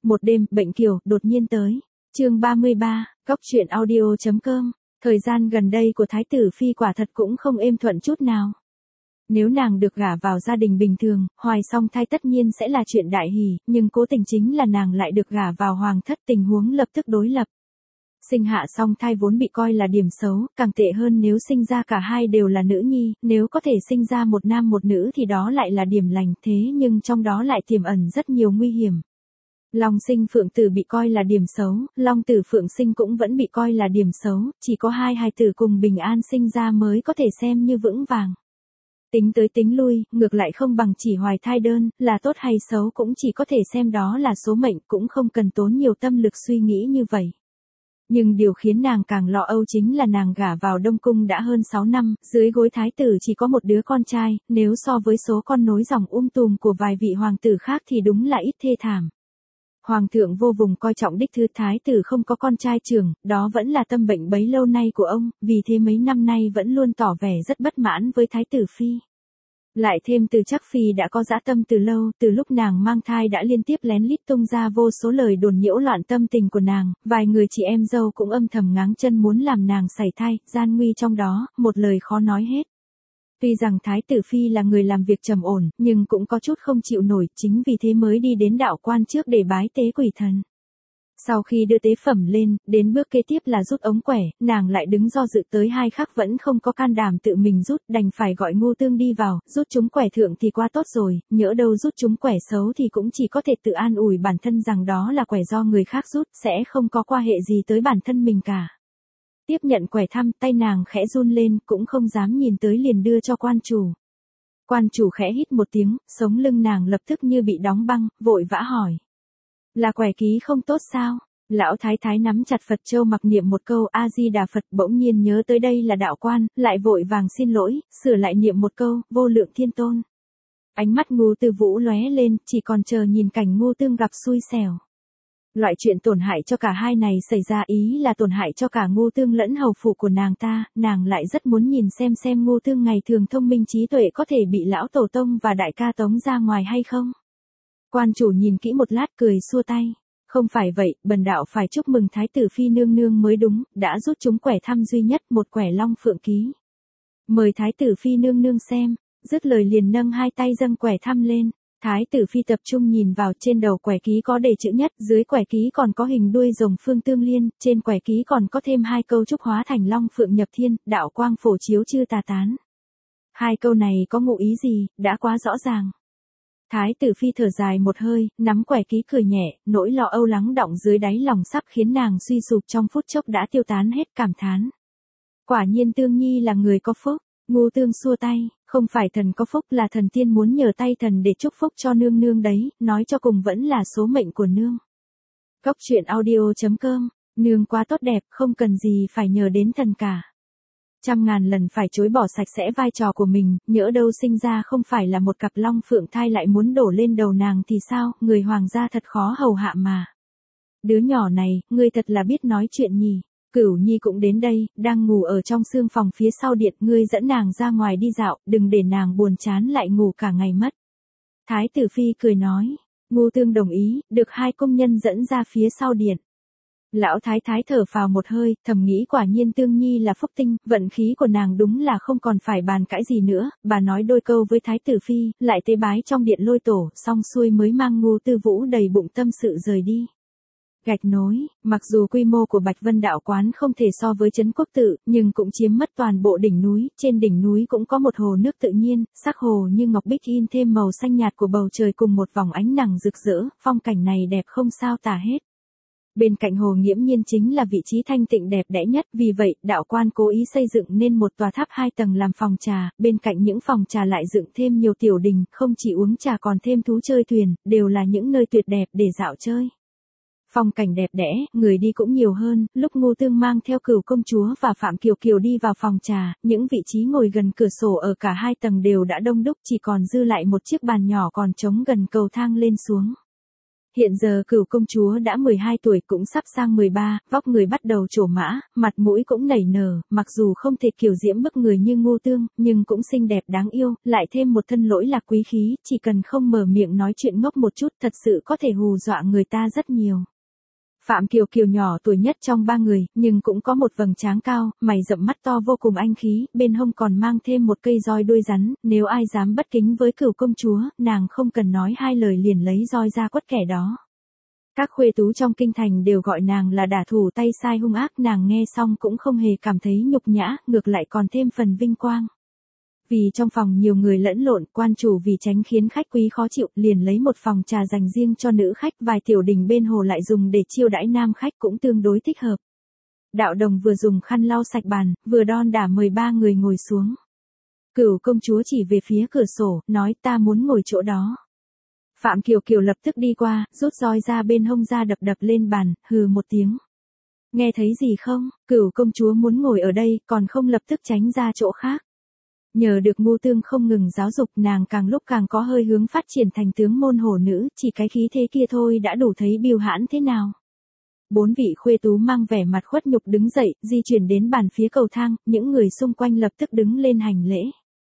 Một đêm, bệnh kiều, đột nhiên tới. Chương 33, Cóc truyện audio.com. Thời gian gần đây của Thái tử Phi quả thật cũng không êm thuận chút nào. Nếu nàng được gả vào gia đình bình thường, hoài song thai tất nhiên sẽ là chuyện đại hỷ, nhưng cố tình chính là nàng lại được gả vào hoàng thất, tình huống lập tức đối lập. Sinh hạ song thai vốn bị coi là điểm xấu, càng tệ hơn nếu sinh ra cả hai đều là nữ nhi, nếu có thể sinh ra một nam một nữ thì đó lại là điểm lành, thế nhưng trong đó lại tiềm ẩn rất nhiều nguy hiểm. Long sinh phượng tử bị coi là điểm xấu, long tử phượng sinh cũng vẫn bị coi là điểm xấu, chỉ có hai hài tử cùng bình an sinh ra mới có thể xem như vững vàng. Tính tới tính lui, ngược lại không bằng chỉ hoài thai đơn, là tốt hay xấu cũng chỉ có thể xem đó là số mệnh, cũng không cần tốn nhiều tâm lực suy nghĩ như vậy. Nhưng điều khiến nàng càng lo âu chính là nàng gả vào Đông Cung đã hơn 6 năm, dưới gối thái tử chỉ có một đứa con trai, nếu so với số con nối dòng tùm của vài vị hoàng tử khác thì đúng là ít thê thảm. Hoàng thượng vô vùng coi trọng đích thư thái tử không có con trai trưởng, đó vẫn là tâm bệnh bấy lâu nay của ông, vì thế mấy năm nay vẫn luôn tỏ vẻ rất bất mãn với thái tử Phi. Lại thêm Từ Trác Phi đã có dã tâm từ lâu, từ lúc nàng mang thai đã liên tiếp lén lít tung ra vô số lời đồn nhiễu loạn tâm tình của nàng, vài người chị em dâu cũng âm thầm ngáng chân muốn làm nàng sảy thai, gian nguy trong đó, một lời khó nói hết. Tuy rằng Thái tử Phi là người làm việc trầm ổn, nhưng cũng có chút không chịu nổi, chính vì thế mới đi đến đạo quan trước để bái tế quỷ thần. Sau khi đưa tế phẩm lên, đến bước kế tiếp là rút ống quẻ, nàng lại đứng do dự tới hai khắc vẫn không có can đảm tự mình rút, đành phải gọi Ngô Tương đi vào, rút chúng quẻ thượng thì quá tốt rồi, nhỡ đâu rút chúng quẻ xấu thì cũng chỉ có thể tự an ủi bản thân rằng đó là quẻ do người khác rút, sẽ không có quan hệ gì tới bản thân mình cả. Tiếp nhận quẻ thăm, tay nàng khẽ run lên, cũng không dám nhìn tới liền đưa cho quan chủ. Quan chủ khẽ hít một tiếng, sống lưng nàng lập tức như bị đóng băng, vội vã hỏi. Là quẻ ký không tốt sao? Lão thái thái nắm chặt Phật châu mặc niệm một câu A-di-đà Phật, bỗng nhiên nhớ tới đây là đạo quan, lại vội vàng xin lỗi, sửa lại niệm một câu, vô lượng thiên tôn. Ánh mắt Ngô Tư Vũ lóe lên, chỉ còn chờ nhìn cảnh Ngô Tương gặp xui xẻo. Loại chuyện tổn hại cho cả hai này xảy ra ý là tổn hại cho cả Ngô Tương lẫn hầu phủ của nàng ta, nàng lại rất muốn nhìn xem Ngô Tương ngày thường thông minh trí tuệ có thể bị lão tổ tông và đại ca tống ra ngoài hay không. Quan chủ nhìn kỹ một lát cười xua tay. Không phải vậy, bần đạo phải chúc mừng Thái tử Phi nương nương mới đúng, đã rút chúng quẻ thăm duy nhất, một quẻ long phượng ký. Mời Thái tử Phi nương nương xem, dứt lời liền nâng hai tay dâng quẻ thăm lên. Thái tử Phi tập trung nhìn vào, trên đầu quẻ ký có đề chữ nhất, dưới quẻ ký còn có hình đuôi rồng phương tương liên, trên quẻ ký còn có thêm hai câu chúc hóa thành long phượng nhập thiên, đạo quang phổ chiếu chư tà tán. Hai câu này có ngụ ý gì, đã quá rõ ràng. Thái tử Phi thở dài một hơi, nắm quẻ ký cười nhẹ, nỗi lo âu lắng đọng dưới đáy lòng sắp khiến nàng suy sụp trong phút chốc đã tiêu tán hết, cảm thán. Quả nhiên Tương Nhi là người có phúc. Ngô Tương xua tay, không phải thần có phúc, là thần tiên muốn nhờ tay thần để chúc phúc cho nương nương đấy, nói cho cùng vẫn là số mệnh của nương. Cóc truyện audio.com, nương quá tốt đẹp, không cần gì phải nhờ đến thần cả. Trăm ngàn lần phải chối bỏ sạch sẽ vai trò của mình, nhỡ đâu sinh ra không phải là một cặp long phượng thai lại muốn đổ lên đầu nàng thì sao, người hoàng gia thật khó hầu hạ mà. Đứa nhỏ này, ngươi thật là biết nói chuyện nhỉ. Cửu Nhi cũng đến đây, đang ngủ ở trong sương phòng phía sau điện, ngươi dẫn nàng ra ngoài đi dạo, đừng để nàng buồn chán lại ngủ cả ngày mất. Thái tử Phi cười nói, Ngô Tương đồng ý, được hai công nhân dẫn ra phía sau điện. Lão thái thái thở phào một hơi, thầm nghĩ quả nhiên Tương Nhi là phúc tinh, vận khí của nàng đúng là không còn phải bàn cãi gì nữa, bà nói đôi câu với Thái tử Phi, lại tế bái trong điện lôi tổ, xong xuôi mới mang Ngô Tư Vũ đầy bụng tâm sự rời đi. Gạch nối, mặc dù quy mô của Bạch Vân đạo quán không thể so với Trấn Quốc Tự, nhưng cũng chiếm mất toàn bộ đỉnh núi, trên đỉnh núi cũng có một hồ nước tự nhiên, sắc hồ như ngọc bích in thêm màu xanh nhạt của bầu trời cùng một vòng ánh nắng rực rỡ, phong cảnh này đẹp không sao tả hết. Bên cạnh hồ nghiễm nhiên chính là vị trí thanh tịnh đẹp đẽ nhất, vì vậy, đạo quan cố ý xây dựng nên một tòa tháp 2 tầng làm phòng trà, bên cạnh những phòng trà lại dựng thêm nhiều tiểu đình, không chỉ uống trà còn thêm thú chơi thuyền, đều là những nơi tuyệt đẹp để dạo chơi. Phong cảnh đẹp đẽ, người đi cũng nhiều hơn, lúc Ngô Tương mang theo Cửu công chúa và Phạm Kiều Kiều đi vào phòng trà, những vị trí ngồi gần cửa sổ ở cả hai tầng đều đã đông đúc, chỉ còn dư lại một chiếc bàn nhỏ còn trống gần cầu thang lên xuống. Hiện giờ Cửu công chúa đã 12 tuổi cũng sắp sang 13, vóc người bắt đầu trổ mã, mặt mũi cũng nảy nở, mặc dù không thể kiều diễm bức người như Ngô Tương, nhưng cũng xinh đẹp đáng yêu, lại thêm một thân lỗi lạc quý khí, chỉ cần không mở miệng nói chuyện ngốc một chút thật sự có thể hù dọa người ta rất nhiều. Phạm Kiều Kiều nhỏ tuổi nhất trong ba người, nhưng cũng có một vầng trán cao, mày rậm mắt to vô cùng anh khí, bên hông còn mang thêm một cây roi đuôi rắn, nếu ai dám bất kính với Cửu công chúa, nàng không cần nói hai lời liền lấy roi ra quất kẻ đó. Các khuê tú trong kinh thành đều gọi nàng là đả thủ tay sai hung ác, nàng nghe xong cũng không hề cảm thấy nhục nhã, ngược lại còn thêm phần vinh quang. Vì trong phòng nhiều người lẫn lộn, quan chủ vì tránh khiến khách quý khó chịu, liền lấy một phòng trà dành riêng cho nữ khách, vài tiểu đình bên hồ lại dùng để chiêu đãi nam khách cũng tương đối thích hợp. Đạo Đồng vừa dùng khăn lau sạch bàn, vừa đon đả mời ba người ngồi xuống. Cửu công chúa chỉ về phía cửa sổ, nói ta muốn ngồi chỗ đó. Phạm Kiều Kiều lập tức đi qua, rút roi ra bên hông ra đập đập lên bàn, hừ một tiếng. Nghe thấy gì không, Cửu công chúa muốn ngồi ở đây, còn không lập tức tránh ra chỗ khác. Nhờ được Ngô Tương không ngừng giáo dục, nàng càng lúc càng có hơi hướng phát triển thành tướng môn hổ nữ, chỉ cái khí thế kia thôi đã đủ thấy bưu hãn thế nào. Bốn vị khuê tú mang vẻ mặt khuất nhục đứng dậy, di chuyển đến bàn phía cầu thang, những người xung quanh lập tức đứng lên hành lễ.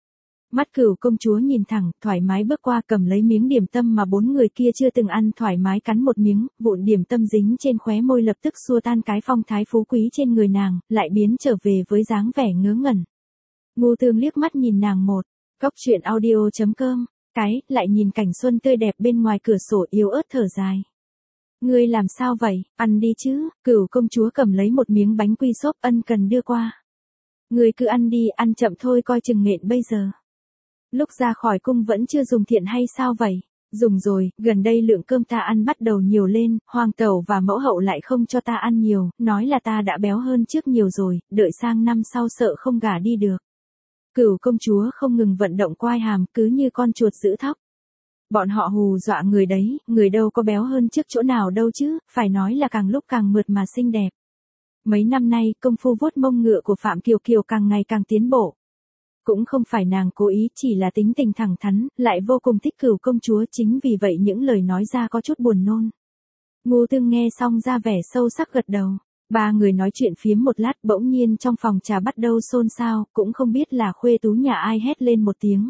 Mắt Cửu công chúa nhìn thẳng, thoải mái bước qua cầm lấy miếng điểm tâm mà bốn người kia chưa từng ăn, thoải mái cắn một miếng, vụn điểm tâm dính trên khóe môi lập tức xua tan cái phong thái phú quý trên người nàng, lại biến trở về với dáng vẻ ngớ ngẩn. Ngô Tương liếc mắt nhìn nàng một, góc truyện audio.com, lại nhìn cảnh xuân tươi đẹp bên ngoài cửa sổ yếu ớt thở dài. Ngươi làm sao vậy, ăn đi chứ, Cửu công chúa cầm lấy một miếng bánh quy xốp ân cần đưa qua. Ngươi cứ ăn đi, ăn chậm thôi coi chừng nghẹn bây giờ. Lúc ra khỏi cung vẫn chưa dùng thiện hay sao vậy? Dùng rồi, gần đây lượng cơm ta ăn bắt đầu nhiều lên, hoàng tẩu và mẫu hậu lại không cho ta ăn nhiều, nói là ta đã béo hơn trước nhiều rồi, đợi sang năm sau sợ không gả đi được. Cửu công chúa không ngừng vận động quai hàm cứ như con chuột giữ thóc. Bọn họ hù dọa người đấy, người đâu có béo hơn trước chỗ nào đâu chứ, phải nói là càng lúc càng mượt mà xinh đẹp. Mấy năm nay, công phu vuốt mông ngựa của Phạm Kiều Kiều càng ngày càng tiến bộ. Cũng không phải nàng cố ý, chỉ là tính tình thẳng thắn, lại vô cùng thích Cửu công chúa, chính vì vậy những lời nói ra có chút buồn nôn. Ngô Tương nghe xong ra vẻ sâu sắc gật đầu. Ba người nói chuyện phiếm một lát, bỗng nhiên trong phòng trà bắt đầu xôn xao, cũng không biết là khuê tú nhà ai hét lên một tiếng.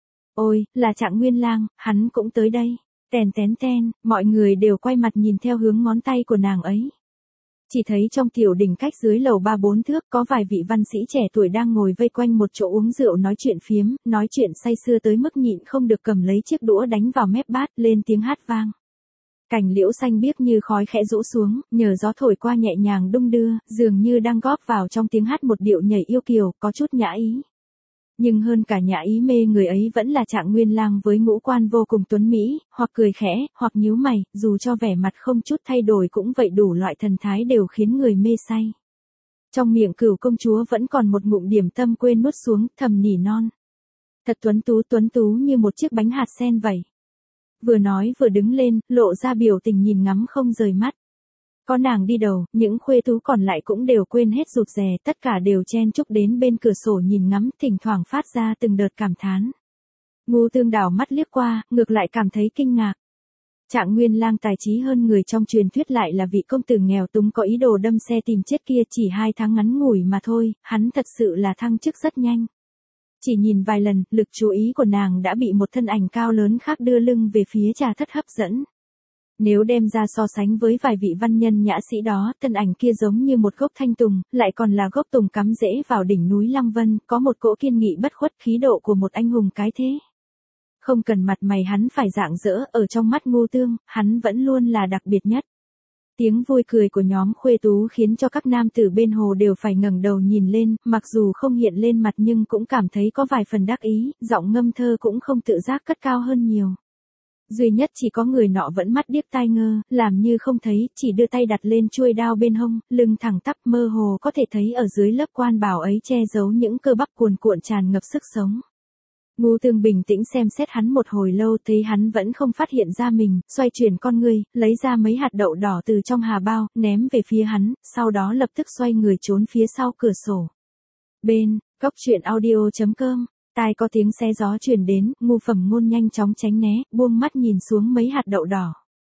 Ôi, là Trạng Nguyên Lang, hắn cũng tới đây. Tèn tén ten, mọi người đều quay mặt nhìn theo hướng ngón tay của nàng ấy. Chỉ thấy trong tiểu đình cách dưới lầu 3-4 thước có vài vị văn sĩ trẻ tuổi đang ngồi vây quanh một chỗ uống rượu nói chuyện phiếm, nói chuyện say sưa tới mức nhịn không được cầm lấy chiếc đũa đánh vào mép bát, lên tiếng hát vang. Cành liễu xanh biếc như khói khẽ rũ xuống, nhờ gió thổi qua nhẹ nhàng đung đưa, dường như đang góp vào trong tiếng hát một điệu nhảy yêu kiều, có chút nhã ý. Nhưng hơn cả nhã ý mê người ấy vẫn là Trạng Nguyên Lang với ngũ quan vô cùng tuấn mỹ, hoặc cười khẽ, hoặc nhíu mày, dù cho vẻ mặt không chút thay đổi cũng vậy, đủ loại thần thái đều khiến người mê say. Trong miệng Cửu công chúa vẫn còn một ngụm điểm tâm quên nuốt xuống, thầm nỉ non. Thật tuấn tú như một chiếc bánh hạt sen vậy. Vừa nói vừa đứng lên, lộ ra biểu tình nhìn ngắm không rời mắt. Có nàng đi đầu, những khuê tú còn lại cũng đều quên hết rụt rè, tất cả đều chen chúc đến bên cửa sổ nhìn ngắm, thỉnh thoảng phát ra từng đợt cảm thán. Ngô Tương đảo mắt liếc qua, ngược lại cảm thấy kinh ngạc. Trạng Nguyên Lang tài trí hơn người trong truyền thuyết lại là vị công tử nghèo túng có ý đồ đâm xe tìm chết kia, chỉ 2 tháng ngắn ngủi mà thôi, hắn thật sự là thăng chức rất nhanh. Chỉ nhìn vài lần, lực chú ý của nàng đã bị một thân ảnh cao lớn khác đưa lưng về phía trà thất hấp dẫn. Nếu đem ra so sánh với vài vị văn nhân nhã sĩ đó, thân ảnh kia giống như một gốc thanh tùng, lại còn là gốc tùng cắm rễ vào đỉnh núi Lăng Vân, có một cỗ kiên nghị bất khuất, khí độ của một anh hùng cái thế. Không cần mặt mày hắn phải rạng rỡ, ở trong mắt Ngô Tương, hắn vẫn luôn là đặc biệt nhất. Tiếng vui cười của nhóm khuê tú khiến cho các nam tử bên hồ đều phải ngẩng đầu nhìn lên, mặc dù không hiện lên mặt nhưng cũng cảm thấy có vài phần đắc ý, giọng ngâm thơ cũng không tự giác cất cao hơn nhiều. Duy nhất chỉ có người nọ vẫn mắt điếc tai ngơ, làm như không thấy, chỉ đưa tay đặt lên chuôi đao bên hông, lưng thẳng tắp, mơ hồ có thể thấy ở dưới lớp quan bào ấy che giấu những cơ bắp cuồn cuộn tràn ngập sức sống. Ngô Tương bình tĩnh xem xét hắn một hồi lâu, thấy hắn vẫn không phát hiện ra mình, xoay chuyển con ngươi, lấy ra mấy hạt đậu đỏ từ trong hà bao, ném về phía hắn, sau đó lập tức xoay người trốn phía sau cửa sổ. Bên, góc truyện audio.com, tai có tiếng xe gió truyền đến, Ngu Phẩm Ngôn nhanh chóng tránh né, buông mắt nhìn xuống mấy hạt đậu đỏ.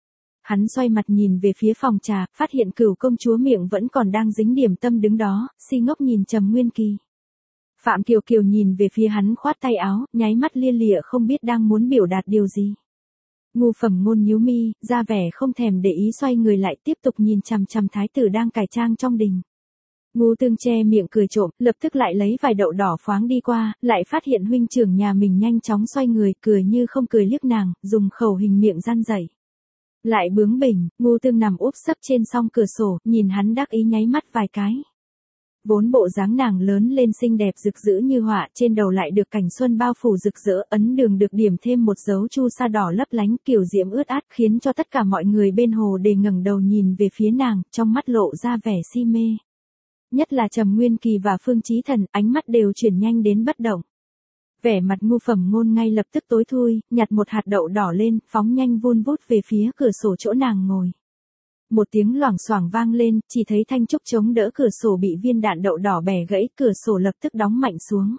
Hắn xoay mặt nhìn về phía phòng trà, phát hiện Cửu công chúa miệng vẫn còn đang dính điểm tâm đứng đó, si ngốc nhìn Trầm Nguyên Kỳ. Phạm Kiều Kiều nhìn về phía hắn khoát tay áo, nháy mắt lia lịa không biết đang muốn biểu đạt điều gì. Ngu Phẩm Ngôn nhíu mi, ra vẻ không thèm để ý xoay người lại tiếp tục nhìn chằm chằm thái tử đang cải trang trong đình. Ngu Tương che miệng cười trộm, lập tức lại lấy vài đậu đỏ khoáng đi qua, lại phát hiện huynh trưởng nhà mình nhanh chóng xoay người, cười như không cười liếc nàng, dùng khẩu hình miệng răn dậy. Lại bướng bỉnh, Ngu Tương nằm úp sấp trên song cửa sổ, nhìn hắn đắc ý nháy mắt vài cái. Vốn bộ dáng nàng lớn lên xinh đẹp rực rỡ như họa, trên đầu lại được cảnh xuân bao phủ rực rỡ, ấn đường được điểm thêm một dấu chu sa đỏ lấp lánh, kiểu diễm ướt át, khiến cho tất cả mọi người bên hồ đều ngẩng đầu nhìn về phía nàng, trong mắt lộ ra vẻ si mê. Nhất là Trầm Nguyên Kỳ và Phương Chí Thần, ánh mắt đều chuyển nhanh đến bất động. Vẻ mặt Ngu Phẩm Ngôn ngay lập tức tối thui, nhặt một hạt đậu đỏ lên, phóng nhanh vun vút về phía cửa sổ chỗ nàng ngồi. Một tiếng loảng xoảng vang lên, chỉ thấy thanh trúc chống đỡ cửa sổ bị viên đạn đậu đỏ bẻ gãy, cửa sổ lập tức đóng mạnh xuống.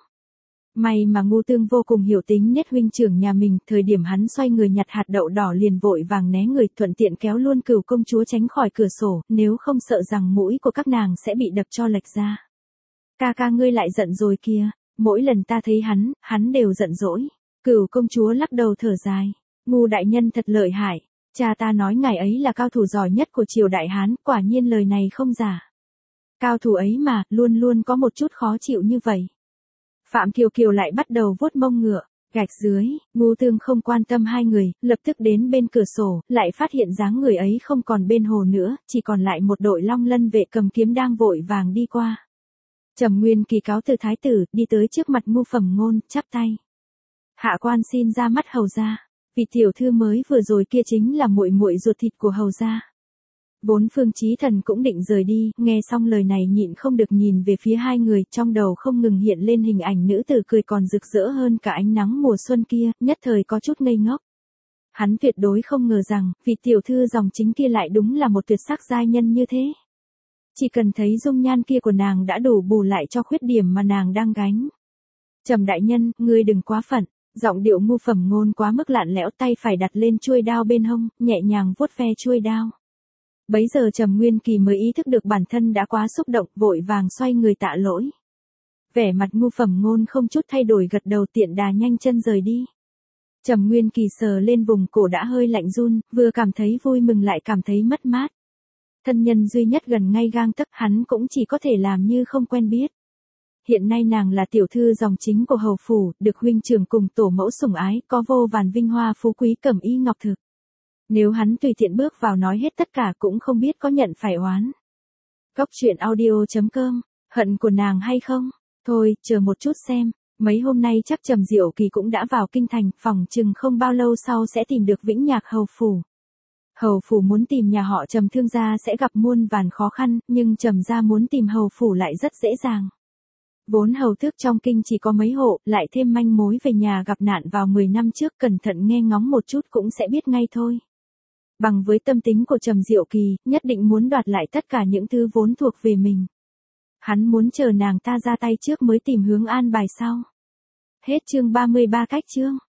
May mà Ngu Tương vô cùng hiểu tính nết huynh trưởng nhà mình, thời điểm hắn xoay người nhặt hạt đậu đỏ liền vội vàng né người, thuận tiện kéo luôn Cửu công chúa tránh khỏi cửa sổ, nếu không sợ rằng mũi của các nàng sẽ bị đập cho lệch ra. Ca ca ngươi lại giận rồi kìa, mỗi lần ta thấy hắn đều giận dỗi. Cửu công chúa lắc đầu thở dài, Ngu đại nhân thật lợi hại. Cha ta nói ngài ấy là cao thủ giỏi nhất của triều Đại Hán, quả nhiên lời này không giả. Cao thủ ấy mà, luôn luôn có một chút khó chịu như vậy. Phạm Kiều Kiều lại bắt đầu vuốt mông ngựa, gạch dưới, Ngu Tương không quan tâm hai người, lập tức đến bên cửa sổ, lại phát hiện dáng người ấy không còn bên hồ nữa, chỉ còn lại một đội Long Lân vệ cầm kiếm đang vội vàng đi qua. Trầm Nguyên Kỳ cáo từ thái tử, đi tới trước mặt Ngu Phẩm Ngôn, chắp tay. Hạ quan xin ra mắt hầu gia. Vị tiểu thư mới vừa rồi kia chính là muội muội ruột thịt của hầu gia. Vốn Phương Chí Thần cũng định rời đi, nghe xong lời này nhịn không được nhìn về phía hai người, trong đầu không ngừng hiện lên hình ảnh nữ tử cười còn rực rỡ hơn cả ánh nắng mùa xuân kia, nhất thời có chút ngây ngốc. Hắn tuyệt đối không ngờ rằng, vị tiểu thư dòng chính kia lại đúng là một tuyệt sắc giai nhân như thế. Chỉ cần thấy dung nhan kia của nàng đã đủ bù lại cho khuyết điểm mà nàng đang gánh. Trầm đại nhân, ngươi đừng quá phận. Giọng điệu Ngu Phẩm Ngôn quá mức lạnh lẽo, tay phải đặt lên chuôi đao bên hông, nhẹ nhàng vuốt ve chuôi đao. Bấy giờ Trầm Nguyên Kỳ mới ý thức được bản thân đã quá xúc động, vội vàng xoay người tạ lỗi. Vẻ mặt Ngu Phẩm Ngôn không chút thay đổi gật đầu, tiện đà nhanh chân rời đi. Trầm Nguyên Kỳ sờ lên vùng cổ đã hơi lạnh run, vừa cảm thấy vui mừng lại cảm thấy mất mát. Thân nhân duy nhất gần ngay gang tấc, hắn cũng chỉ có thể làm như không quen biết. Hiện nay nàng là tiểu thư dòng chính của hầu phủ, được huynh trưởng cùng tổ mẫu sủng ái, có vô vàn vinh hoa phú quý cẩm y ngọc thực. Nếu hắn tùy tiện bước vào nói hết tất cả cũng không biết có nhận phải oán. Góc truyện audio.com, hận của nàng hay không? Thôi, chờ một chút xem, mấy hôm nay chắc Trầm Diệu Kỳ cũng đã vào kinh thành, phòng chừng không bao lâu sau sẽ tìm được Vĩnh Nhạc hầu phủ. Hầu phủ muốn tìm nhà họ Trầm thương gia sẽ gặp muôn vàn khó khăn, nhưng Trầm gia muốn tìm hầu phủ lại rất dễ dàng. Vốn hầu tước trong kinh chỉ có mấy hộ, lại thêm manh mối về nhà gặp nạn vào 10 năm trước, cẩn thận nghe ngóng một chút cũng sẽ biết ngay thôi. Bằng với tâm tính của Trầm Diệu Kỳ, nhất định muốn đoạt lại tất cả những thứ vốn thuộc về mình. Hắn muốn chờ nàng ta ra tay trước mới tìm hướng an bài sau. Hết chương 33 cách chương.